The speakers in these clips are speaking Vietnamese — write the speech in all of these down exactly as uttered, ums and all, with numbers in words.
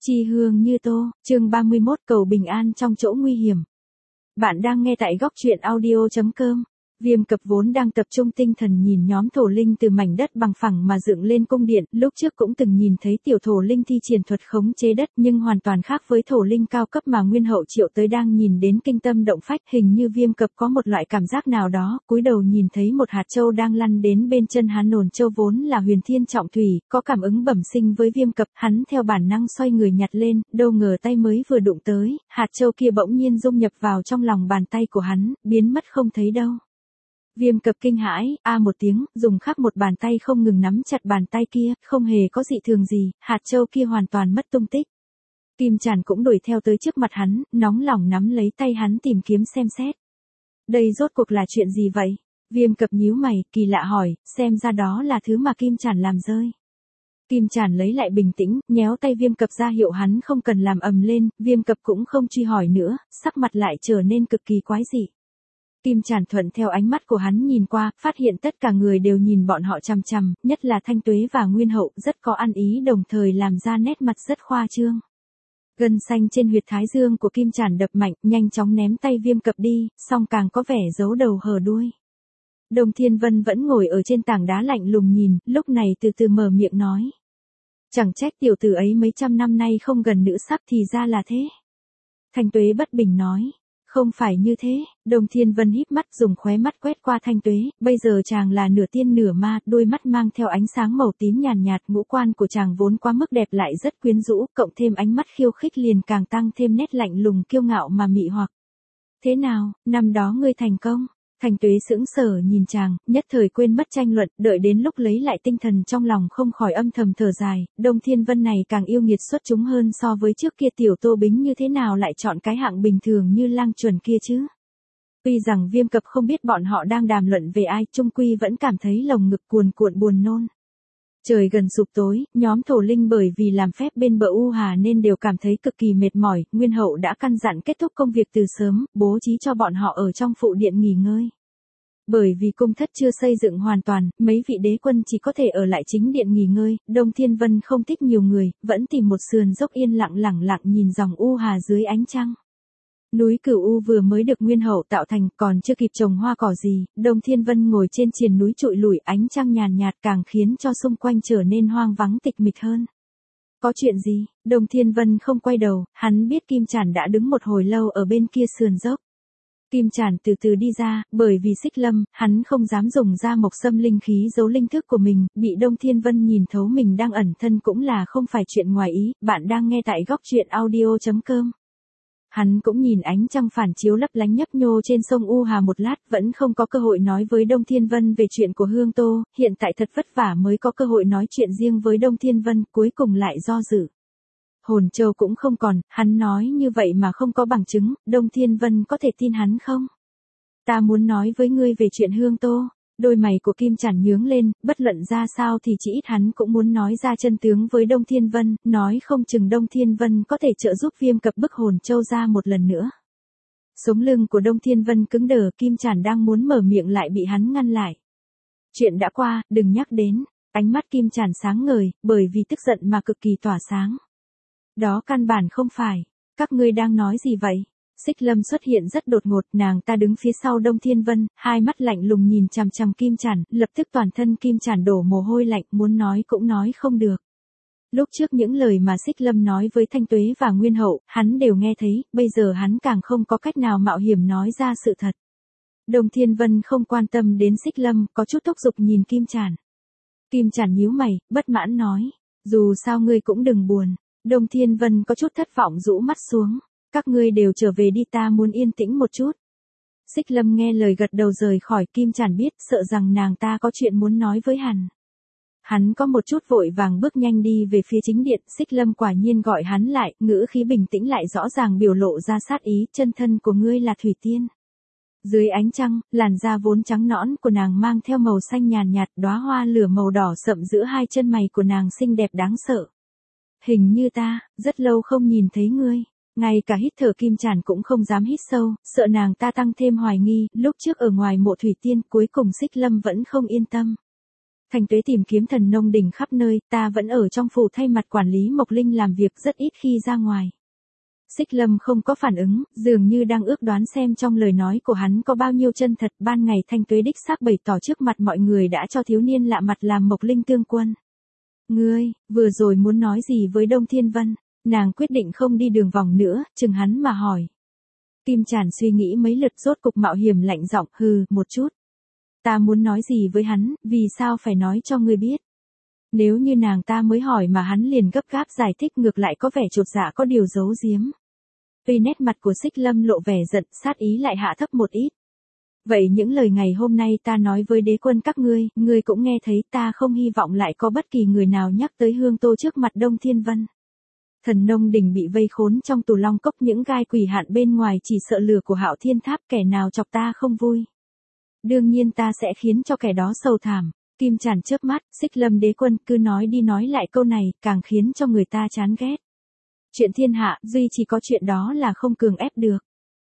Chi hương như tô, chương ba mươi mốt cầu bình an trong chỗ nguy hiểm. Bạn đang nghe tại góc truyện audio chấm com. Viêm Cập vốn đang tập trung tinh thần nhìn nhóm thổ linh từ mảnh đất bằng phẳng mà dựng lên cung điện, lúc trước cũng từng nhìn thấy tiểu thổ linh thi triển thuật khống chế đất nhưng hoàn toàn khác với thổ linh cao cấp mà Nguyên Hậu triệu tới đang nhìn đến kinh tâm động phách. Hình như Viêm Cập có một loại cảm giác nào đó, cúi đầu nhìn thấy một hạt châu đang lăn đến bên chân hắn, nồn châu vốn là huyền thiên trọng thủy, có cảm ứng bẩm sinh với Viêm Cập, hắn theo bản năng xoay người nhặt lên, đâu ngờ tay mới vừa đụng tới, hạt châu kia bỗng nhiên dung nhập vào trong lòng bàn tay của hắn, biến mất không thấy đâu. Viêm Cập kinh hãi, a một tiếng, dùng khắp một bàn tay không ngừng nắm chặt bàn tay kia, không hề có dị thường gì, hạt châu kia hoàn toàn mất tung tích. Kim Chản cũng đuổi theo tới trước mặt hắn, nóng lòng nắm lấy tay hắn tìm kiếm xem xét. Đây rốt cuộc là chuyện gì vậy? Viêm Cập nhíu mày, kỳ lạ hỏi, xem ra đó là thứ mà Kim Chản làm rơi. Kim Chản lấy lại bình tĩnh, nhéo tay Viêm Cập ra hiệu hắn không cần làm ầm lên, Viêm Cập cũng không truy hỏi nữa, sắc mặt lại trở nên cực kỳ quái dị. Kim Chản thuận theo ánh mắt của hắn nhìn qua, phát hiện tất cả người đều nhìn bọn họ chằm chằm, nhất là Thanh Tuế và Nguyên Hậu, rất có ăn ý đồng thời làm ra nét mặt rất khoa trương. Gân xanh trên huyệt thái dương của Kim Chản đập mạnh, nhanh chóng ném tay Viêm Cập đi, song càng có vẻ giấu đầu hở đuôi. Đồng Thiên Vân vẫn ngồi ở trên tảng đá lạnh lùng nhìn, lúc này từ từ mở miệng nói. Chẳng trách tiểu tử ấy mấy trăm năm nay không gần nữ sắc thì ra là thế. Thanh Tuế bất bình nói. Không phải như thế, Đồng Thiên Vân híp mắt dùng khóe mắt quét qua Thanh Tuế, bây giờ chàng là nửa tiên nửa ma, đôi mắt mang theo ánh sáng màu tím nhàn nhạt, ngũ quan của chàng vốn quá mức đẹp lại rất quyến rũ, cộng thêm ánh mắt khiêu khích liền càng tăng thêm nét lạnh lùng kiêu ngạo mà mị hoặc. Thế nào, năm đó ngươi thành công? Thanh Tuế sững sờ nhìn chàng, nhất thời quên mất tranh luận, đợi đến lúc lấy lại tinh thần trong lòng không khỏi âm thầm thở dài, Đồng Thiên Vân này càng yêu nghiệt xuất chúng hơn so với trước kia, tiểu Tô Bính như thế nào lại chọn cái hạng bình thường như Lang Chuẩn kia chứ. Tuy rằng Viêm Cập không biết bọn họ đang đàm luận về ai, chung quy vẫn cảm thấy lồng ngực cuồn cuộn buồn nôn. Trời gần sụp tối, nhóm thổ linh bởi vì làm phép bên bờ U Hà nên đều cảm thấy cực kỳ mệt mỏi, Nguyên Hậu đã căn dặn kết thúc công việc từ sớm, bố trí cho bọn họ ở trong phụ điện nghỉ ngơi. Bởi vì cung thất chưa xây dựng hoàn toàn, mấy vị đế quân chỉ có thể ở lại chính điện nghỉ ngơi, Đông Thiên Vân không thích nhiều người, vẫn tìm một sườn dốc yên lặng lẳng lặng nhìn dòng U Hà dưới ánh trăng. Núi Cửu U vừa mới được Nguyên Hậu tạo thành, còn chưa kịp trồng hoa cỏ gì, Đông Thiên Vân ngồi trên triền núi trụi lủi, ánh trăng nhàn nhạt càng khiến cho xung quanh trở nên hoang vắng tịch mịch hơn. Có chuyện gì? Đông Thiên Vân không quay đầu, hắn biết Kim Chản đã đứng một hồi lâu ở bên kia sườn dốc. Kim Chản từ từ đi ra, bởi vì Xích Lâm, hắn không dám dùng ra mộc xâm linh khí giấu linh thức của mình, bị Đông Thiên Vân nhìn thấu mình đang ẩn thân cũng là không phải chuyện ngoài ý, bạn đang nghe tại góc truyện audio chấm com. Hắn cũng nhìn ánh trăng phản chiếu lấp lánh nhấp nhô trên sông U Hà một lát, vẫn không có cơ hội nói với Đông Thiên Vân về chuyện của Hương Tô, hiện tại thật vất vả mới có cơ hội nói chuyện riêng với Đông Thiên Vân, cuối cùng lại do dự. Hồn châu cũng không còn, hắn nói như vậy mà không có bằng chứng, Đông Thiên Vân có thể tin hắn không? Ta muốn nói với ngươi về chuyện Hương Tô. Đôi mày của Kim Chản nhướng lên, bất luận ra sao thì chỉ ít hắn cũng muốn nói ra chân tướng với Đông Thiên Vân, nói không chừng Đông Thiên Vân có thể trợ giúp Viêm Cập bức hồn châu ra một lần nữa. Sống lưng của Đông Thiên Vân cứng đờ, Kim Chản đang muốn mở miệng lại bị hắn ngăn lại. Chuyện đã qua, đừng nhắc đến. Ánh mắt Kim Chản sáng ngời, bởi vì tức giận mà cực kỳ tỏa sáng. Đó căn bản không phải. Các ngươi đang nói gì vậy? Xích Lâm xuất hiện rất đột ngột, nàng ta đứng phía sau Đông Thiên Vân, hai mắt lạnh lùng nhìn chằm chằm Kim Chản, lập tức toàn thân Kim Chản đổ mồ hôi lạnh, muốn nói cũng nói không được. Lúc trước những lời mà Xích Lâm nói với Thanh Tuế và Nguyên Hậu, hắn đều nghe thấy, bây giờ hắn càng không có cách nào mạo hiểm nói ra sự thật. Đông Thiên Vân không quan tâm đến Xích Lâm, có chút thúc giục nhìn Kim Chản. Kim Chản nhíu mày, bất mãn nói, dù sao ngươi cũng đừng buồn. Đông Thiên Vân có chút thất vọng rũ mắt xuống. Các ngươi đều trở về đi, ta muốn yên tĩnh một chút. Xích Lâm nghe lời gật đầu rời khỏi. Kim Chản biết sợ rằng nàng ta có chuyện muốn nói với hắn. Hắn có một chút vội vàng bước nhanh đi về phía chính điện. Xích Lâm quả nhiên gọi hắn lại, ngữ khí bình tĩnh lại rõ ràng biểu lộ ra sát ý, chân thân của ngươi là Thủy Tiên. Dưới ánh trăng, làn da vốn trắng nõn của nàng mang theo màu xanh nhàn nhạt, đóa hoa lửa màu đỏ sậm giữa hai chân mày của nàng xinh đẹp đáng sợ. Hình như ta, rất lâu không nhìn thấy ngươi. Ngay cả hít thở Kim Chản cũng không dám hít sâu, sợ nàng ta tăng thêm hoài nghi, lúc trước ở ngoài mộ Thủy Tiên cuối cùng Xích Lâm vẫn không yên tâm. Thanh Tuế tìm kiếm Thần Nông Đình khắp nơi, ta vẫn ở trong phủ thay mặt quản lý Mộc Linh làm việc rất ít khi ra ngoài. Xích Lâm không có phản ứng, dường như đang ước đoán xem trong lời nói của hắn có bao nhiêu chân thật. Ban ngày Thanh Tuế đích xác bày tỏ trước mặt mọi người đã cho thiếu niên lạ mặt làm Mộc Linh tương quân. Ngươi, vừa rồi muốn nói gì với Đông Thiên Vân? Nàng quyết định không đi đường vòng nữa, chừng hắn mà hỏi. Kim Chản suy nghĩ mấy lượt rốt cục mạo hiểm lạnh giọng, hừ, một chút. Ta muốn nói gì với hắn, vì sao phải nói cho ngươi biết? Nếu như nàng ta mới hỏi mà hắn liền gấp gáp giải thích ngược lại có vẻ chột dạ có điều giấu giếm. Tuy nét mặt của Xích Lâm lộ vẻ giận, sát ý lại hạ thấp một ít. Vậy những lời ngày hôm nay ta nói với đế quân các ngươi, ngươi cũng nghe thấy, ta không hy vọng lại có bất kỳ người nào nhắc tới Hương Tô trước mặt Đông Thiên Vân. Thần Nông Đình bị vây khốn trong tù long cốc, những gai quỷ hạn bên ngoài chỉ sợ lửa của Hạo Thiên Tháp, kẻ nào chọc ta không vui. Đương nhiên ta sẽ khiến cho kẻ đó sầu thảm. Kim Chản chớp mắt, Xích Lâm đế quân cứ nói đi nói lại câu này, càng khiến cho người ta chán ghét. Chuyện thiên hạ, duy chỉ có chuyện đó là không cường ép được.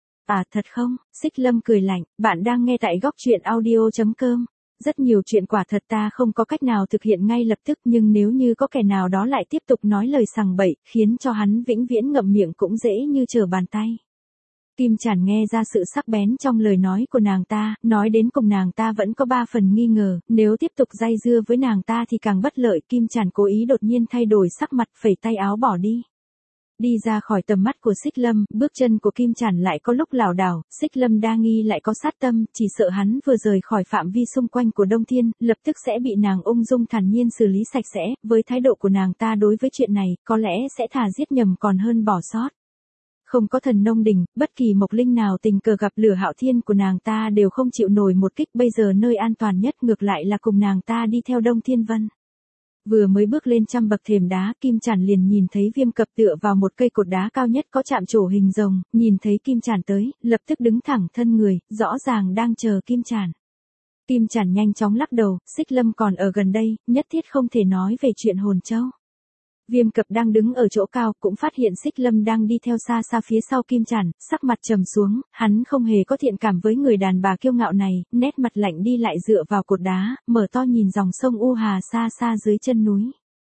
À thật không? Xích Lâm cười lạnh, bạn đang nghe tại góc truyện audio chấm com. Rất nhiều chuyện quả thật ta không có cách nào thực hiện ngay lập tức, nhưng nếu như có kẻ nào đó lại tiếp tục nói lời sằng bậy, khiến cho hắn vĩnh viễn ngậm miệng cũng dễ như trở bàn tay. Kim Chản nghe ra sự sắc bén trong lời nói của nàng ta, nói đến cùng nàng ta vẫn có ba phần nghi ngờ, nếu tiếp tục dây dưa với nàng ta thì càng bất lợi. Kim Chản cố ý đột nhiên thay đổi sắc mặt, phẩy tay áo bỏ đi. Đi ra khỏi tầm mắt của Xích Lâm, bước chân của Kim Chản lại có lúc lảo đảo, Xích Lâm đa nghi lại có sát tâm, chỉ sợ hắn vừa rời khỏi phạm vi xung quanh của Đông Thiên, lập tức sẽ bị nàng ung dung thản nhiên xử lý sạch sẽ. Với thái độ của nàng ta đối với chuyện này, có lẽ sẽ thà giết nhầm còn hơn bỏ sót. Không có Thần Nông Đình, bất kỳ Mộc Linh nào tình cờ gặp lửa Hạo Thiên của nàng ta đều không chịu nổi một kích. Bây giờ nơi an toàn nhất ngược lại là cùng nàng ta đi theo Đông Thiên Vân. Vừa mới bước lên trăm bậc thềm đá, Kim Chản liền nhìn thấy Viêm Cập tựa vào một cây cột đá cao nhất có chạm trổ hình rồng, nhìn thấy Kim Chản tới, lập tức đứng thẳng thân người, rõ ràng đang chờ Kim Chản. Kim Chản nhanh chóng lắc đầu, Xích Lâm còn ở gần đây, nhất thiết không thể nói về chuyện Hồn Châu. Viêm Cập đang đứng ở chỗ cao, cũng phát hiện Xích Lâm đang đi theo xa xa phía sau Kim Chản, sắc mặt trầm xuống, hắn không hề có thiện cảm với người đàn bà kiêu ngạo này, nét mặt lạnh đi lại dựa vào cột đá, mở to nhìn dòng sông U Hà xa xa dưới chân núi.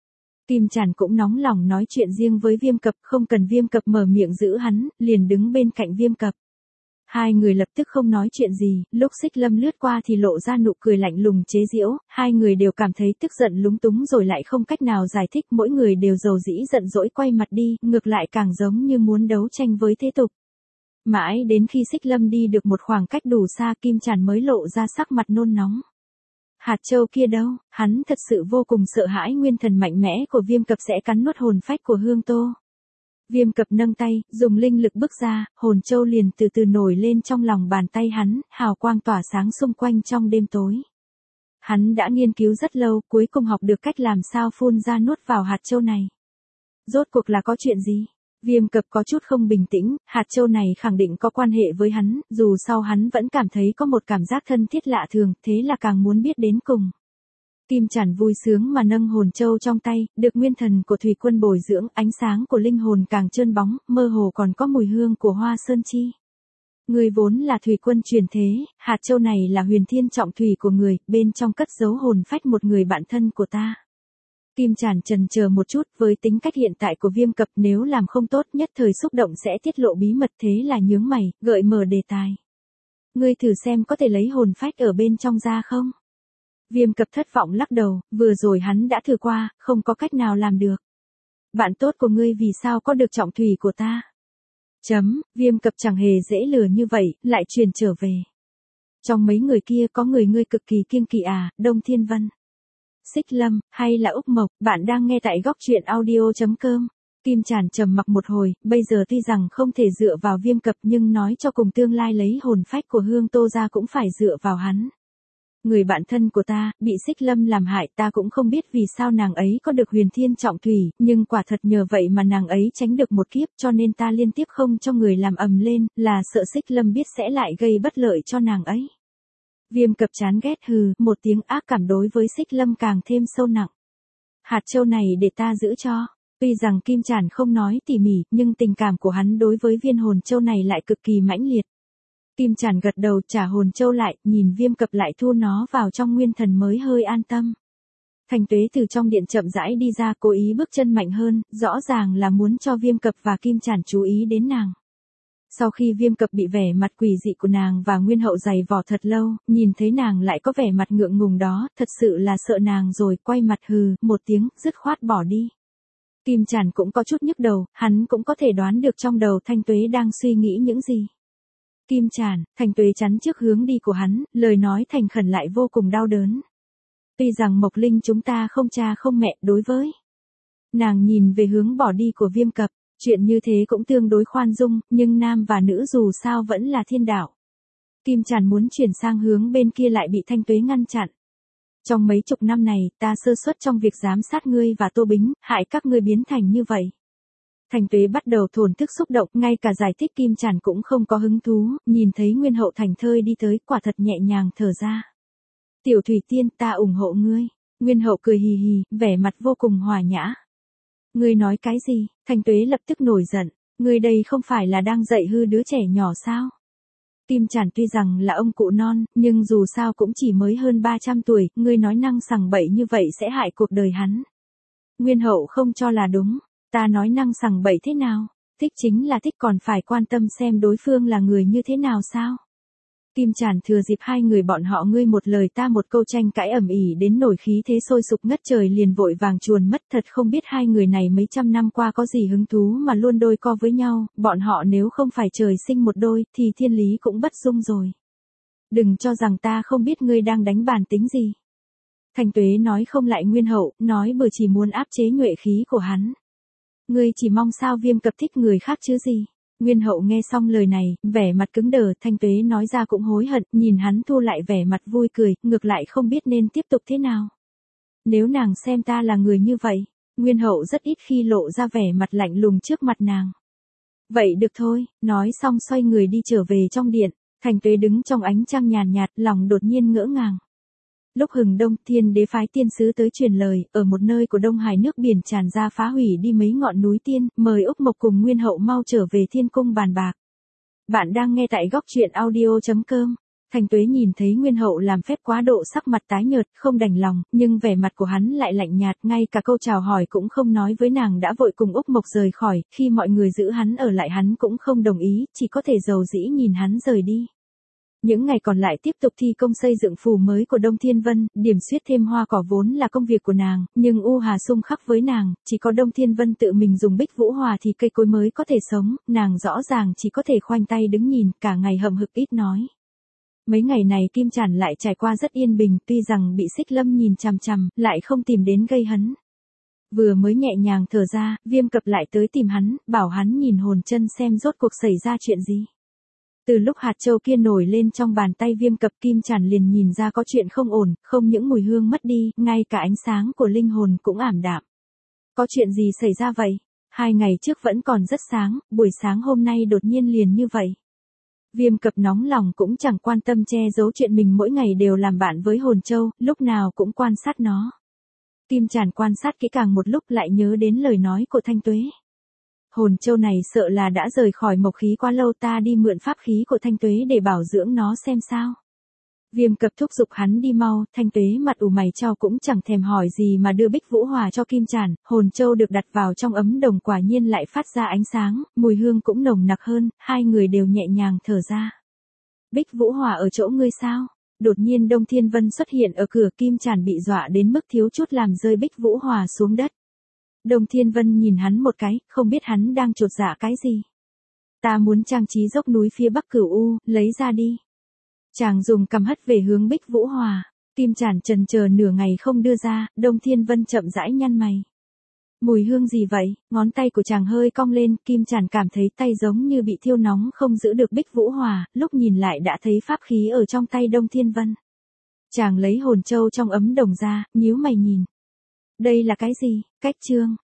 Kim Chản cũng nóng lòng nói chuyện riêng với Viêm Cập, không cần Viêm Cập mở miệng giữ hắn, liền đứng bên cạnh Viêm Cập. Hai người lập tức không nói chuyện gì, lúc Xích Lâm lướt qua thì lộ ra nụ cười lạnh lùng chế giễu, hai người đều cảm thấy tức giận lúng túng rồi lại không cách nào giải thích, mỗi người đều dầu dĩ giận dỗi quay mặt đi, ngược lại càng giống như muốn đấu tranh với thế tục. Mãi đến khi Xích Lâm đi được một khoảng cách đủ xa, Kim Chản mới lộ ra sắc mặt nôn nóng. Hạt châu kia đâu? Hắn thật sự vô cùng sợ hãi nguyên thần mạnh mẽ của Viêm Cập sẽ cắn nuốt hồn phách của Hương Tô. Viêm Cập nâng tay, dùng linh lực bước ra, hồn châu liền từ từ nổi lên trong lòng bàn tay hắn, hào quang tỏa sáng xung quanh trong đêm tối. Hắn đã nghiên cứu rất lâu, cuối cùng học được cách làm sao phun ra nuốt vào hạt châu này. Rốt cuộc là có chuyện gì? Viêm Cập có chút không bình tĩnh, hạt châu này khẳng định có quan hệ với hắn, dù sau hắn vẫn cảm thấy có một cảm giác thân thiết lạ thường, thế là càng muốn biết đến cùng. Kim Chản vui sướng mà nâng hồn châu trong tay, được nguyên thần của thủy quân bồi dưỡng, ánh sáng của linh hồn càng trơn bóng, mơ hồ còn có mùi hương của hoa sơn chi. Người vốn là thủy quân truyền thế, hạt châu này là huyền thiên trọng thủy của người, bên trong cất giấu hồn phách một người bạn thân của ta. Kim Chản chần chờ một chút, với tính cách hiện tại của Viêm Cập nếu làm không tốt nhất thời xúc động sẽ tiết lộ bí mật, thế là nhướng mày, gợi mở đề tài. Ngươi thử xem có thể lấy hồn phách ở bên trong ra không? Viêm Cập thất vọng lắc đầu, vừa rồi hắn đã thử qua, không có cách nào làm được. Bạn tốt của ngươi vì sao có được trọng thủy của ta? Chấm, Viêm Cập chẳng hề dễ lừa như vậy, lại truyền trở về. Trong mấy người kia có người ngươi cực kỳ kiêng kỵ à, Đông Thiên Vân, Xích Lâm, hay là Úc Mộc? Bạn đang nghe tại góc truyện audio chấm com. Kim Chản trầm mặc một hồi, bây giờ tuy rằng không thể dựa vào Viêm Cập nhưng nói cho cùng tương lai lấy hồn phách của Hương Tô ra cũng phải dựa vào hắn. Người bạn thân của ta, bị Xích Lâm làm hại, ta cũng không biết vì sao nàng ấy có được huyền thiên trọng thủy, nhưng quả thật nhờ vậy mà nàng ấy tránh được một kiếp, cho nên ta liên tiếp không cho người làm ầm lên, là sợ Xích Lâm biết sẽ lại gây bất lợi cho nàng ấy. Viêm Cập chán ghét hừ, một tiếng ác cảm đối với Xích Lâm càng thêm sâu nặng. Hạt châu này để ta giữ cho. Tuy rằng Kim Chản không nói tỉ mỉ, nhưng tình cảm của hắn đối với viên hồn châu này lại cực kỳ mãnh liệt. Kim Chản gật đầu trả hồn châu lại, nhìn Viêm Cập lại thu nó vào trong nguyên thần mới hơi an tâm. Thanh Tuế từ trong điện chậm rãi đi ra, cố ý bước chân mạnh hơn, rõ ràng là muốn cho Viêm Cập và Kim Chản chú ý đến nàng. Sau khi Viêm Cập bị vẻ mặt quỷ dị của nàng và Nguyên Hậu giày vò thật lâu, nhìn thấy nàng lại có vẻ mặt ngượng ngùng đó, thật sự là sợ nàng rồi, quay mặt hừ, một tiếng, dứt khoát bỏ đi. Kim Chản cũng có chút nhức đầu, hắn cũng có thể đoán được trong đầu Thanh Tuế đang suy nghĩ những gì. Kim Chản, Thanh Tuế chắn trước hướng đi của hắn, lời nói thành khẩn lại vô cùng đau đớn. Tuy rằng Mộc Linh chúng ta không cha không mẹ, đối với. Nàng nhìn về hướng bỏ đi của Viêm Cập, chuyện như thế cũng tương đối khoan dung, nhưng nam và nữ dù sao vẫn là thiên đạo. Kim Chản muốn chuyển sang hướng bên kia lại bị Thanh Tuế ngăn chặn. Trong mấy chục năm này, ta sơ suất trong việc giám sát ngươi và Tô Bính, hại các ngươi biến thành như vậy. Thanh Tuế bắt đầu thổn thức xúc động, ngay cả giải thích Kim Chản cũng không có hứng thú, nhìn thấy Nguyên Hậu thành thơi đi tới, quả thật nhẹ nhàng thở ra. Tiểu Thủy Tiên, ta ủng hộ ngươi. Nguyên Hậu cười hì hì, vẻ mặt vô cùng hòa nhã. Ngươi nói cái gì? Thanh Tuế lập tức nổi giận, ngươi đây không phải là đang dạy hư đứa trẻ nhỏ sao? Kim Chản tuy rằng là ông cụ non, nhưng dù sao cũng chỉ mới hơn ba trăm tuổi, ngươi nói năng sằng bậy như vậy sẽ hại cuộc đời hắn. Nguyên Hậu không cho là đúng, ta nói năng sằng bậy thế nào? Thích chính là thích, còn phải quan tâm xem đối phương là người như thế nào sao? Kim Chản thừa dịp hai người bọn họ ngươi một lời ta một câu tranh cãi ầm ĩ đến nổi khí thế sôi sục ngất trời, liền vội vàng chuồn mất, thật không biết hai người này mấy trăm năm qua có gì hứng thú mà luôn đôi co với nhau, bọn họ nếu không phải trời sinh một đôi thì thiên lý cũng bất dung rồi. Đừng cho rằng ta không biết ngươi đang đánh bàn tính gì. Thanh Tuế nói không lại Nguyên Hậu, nói bừa chỉ muốn áp chế nhuệ khí của hắn. Ngươi chỉ mong sao Viêm Cập thích người khác chứ gì. Nguyên Hậu nghe xong lời này, vẻ mặt cứng đờ, Thanh Tuế nói ra cũng hối hận, nhìn hắn thu lại vẻ mặt vui cười, ngược lại không biết nên tiếp tục thế nào. Nếu nàng xem ta là người như vậy, Nguyên Hậu rất ít khi lộ ra vẻ mặt lạnh lùng trước mặt nàng. Vậy được thôi, nói xong xoay người đi trở về trong điện, Thanh Tuế đứng trong ánh trăng nhàn nhạt, lòng đột nhiên ngỡ ngàng. Lúc hừng đông, Thiên Đế phái tiên sứ tới truyền lời, ở một nơi của Đông Hải nước biển tràn ra phá hủy đi mấy ngọn núi tiên, mời Úc Mộc cùng Nguyên Hậu mau trở về Thiên Cung bàn bạc. Bạn đang nghe tại góc truyện audio chấm com. Thanh Tuế nhìn thấy Nguyên Hậu làm phép quá độ, sắc mặt tái nhợt, không đành lòng, nhưng vẻ mặt của hắn lại lạnh nhạt, ngay cả câu chào hỏi cũng không nói với nàng đã vội cùng Úc Mộc rời khỏi, khi mọi người giữ hắn ở lại hắn cũng không đồng ý, chỉ có thể dầu dĩ nhìn hắn rời đi. Những ngày còn lại tiếp tục thi công xây dựng phủ mới của Đông Thiên Vân, điểm xuyết thêm hoa cỏ vốn là công việc của nàng, nhưng U Hà xung khắc với nàng, chỉ có Đông Thiên Vân tự mình dùng Bích Vũ Hòa thì cây cối mới có thể sống, nàng rõ ràng chỉ có thể khoanh tay đứng nhìn, cả ngày hậm hực ít nói. Mấy ngày này Kim Chản lại trải qua rất yên bình, tuy rằng bị Xích Lâm nhìn chằm chằm, lại không tìm đến gây hấn. Vừa mới nhẹ nhàng thở ra, Viêm Cập lại tới tìm hắn, bảo hắn nhìn hồn chân xem rốt cuộc xảy ra chuyện gì. Từ lúc hạt châu kia nổi lên trong bàn tay Viêm Cập, Kim Chản liền nhìn ra có chuyện không ổn, không những mùi hương mất đi, ngay cả ánh sáng của linh hồn cũng ảm đạm. Có chuyện gì xảy ra vậy? Hai ngày trước vẫn còn rất sáng, buổi sáng hôm nay đột nhiên liền như vậy. Viêm Cập nóng lòng cũng chẳng quan tâm che giấu chuyện mình mỗi ngày đều làm bạn với hồn châu, lúc nào cũng quan sát nó. Kim Chản quan sát kỹ càng một lúc lại nhớ đến lời nói của Thanh Tuế. Hồn châu này sợ là đã rời khỏi mộc khí quá lâu, ta đi mượn pháp khí của Thanh Tuế để bảo dưỡng nó xem sao. Viêm Cập thúc giục hắn đi mau, Thanh Tuế mặt ủ mày chau cũng chẳng thèm hỏi gì mà đưa Bích Vũ Hòa cho Kim Chản, hồn châu được đặt vào trong ấm đồng quả nhiên lại phát ra ánh sáng, mùi hương cũng nồng nặc hơn, hai người đều nhẹ nhàng thở ra. Bích Vũ Hòa ở chỗ ngươi sao? Đột nhiên Đông Thiên Vân xuất hiện ở cửa, Kim Chản bị dọa đến mức thiếu chút làm rơi Bích Vũ Hòa xuống đất. Đông Thiên Vân nhìn hắn một cái, không biết hắn đang chột dạ cái gì. Ta muốn trang trí dốc núi phía bắc Cửu U, lấy ra đi. Chàng dùng cầm hất về hướng Bích Vũ Hòa. Kim Chản chần chờ nửa ngày không đưa ra, Đông Thiên Vân chậm rãi nhăn mày. Mùi hương gì vậy? Ngón tay của chàng hơi cong lên, Kim Chản cảm thấy tay giống như bị thiêu nóng không giữ được Bích Vũ Hòa, lúc nhìn lại đã thấy pháp khí ở trong tay Đông Thiên Vân. Chàng lấy hồn châu trong ấm đồng ra, nhíu mày nhìn. Đây là cái gì? Cách chương.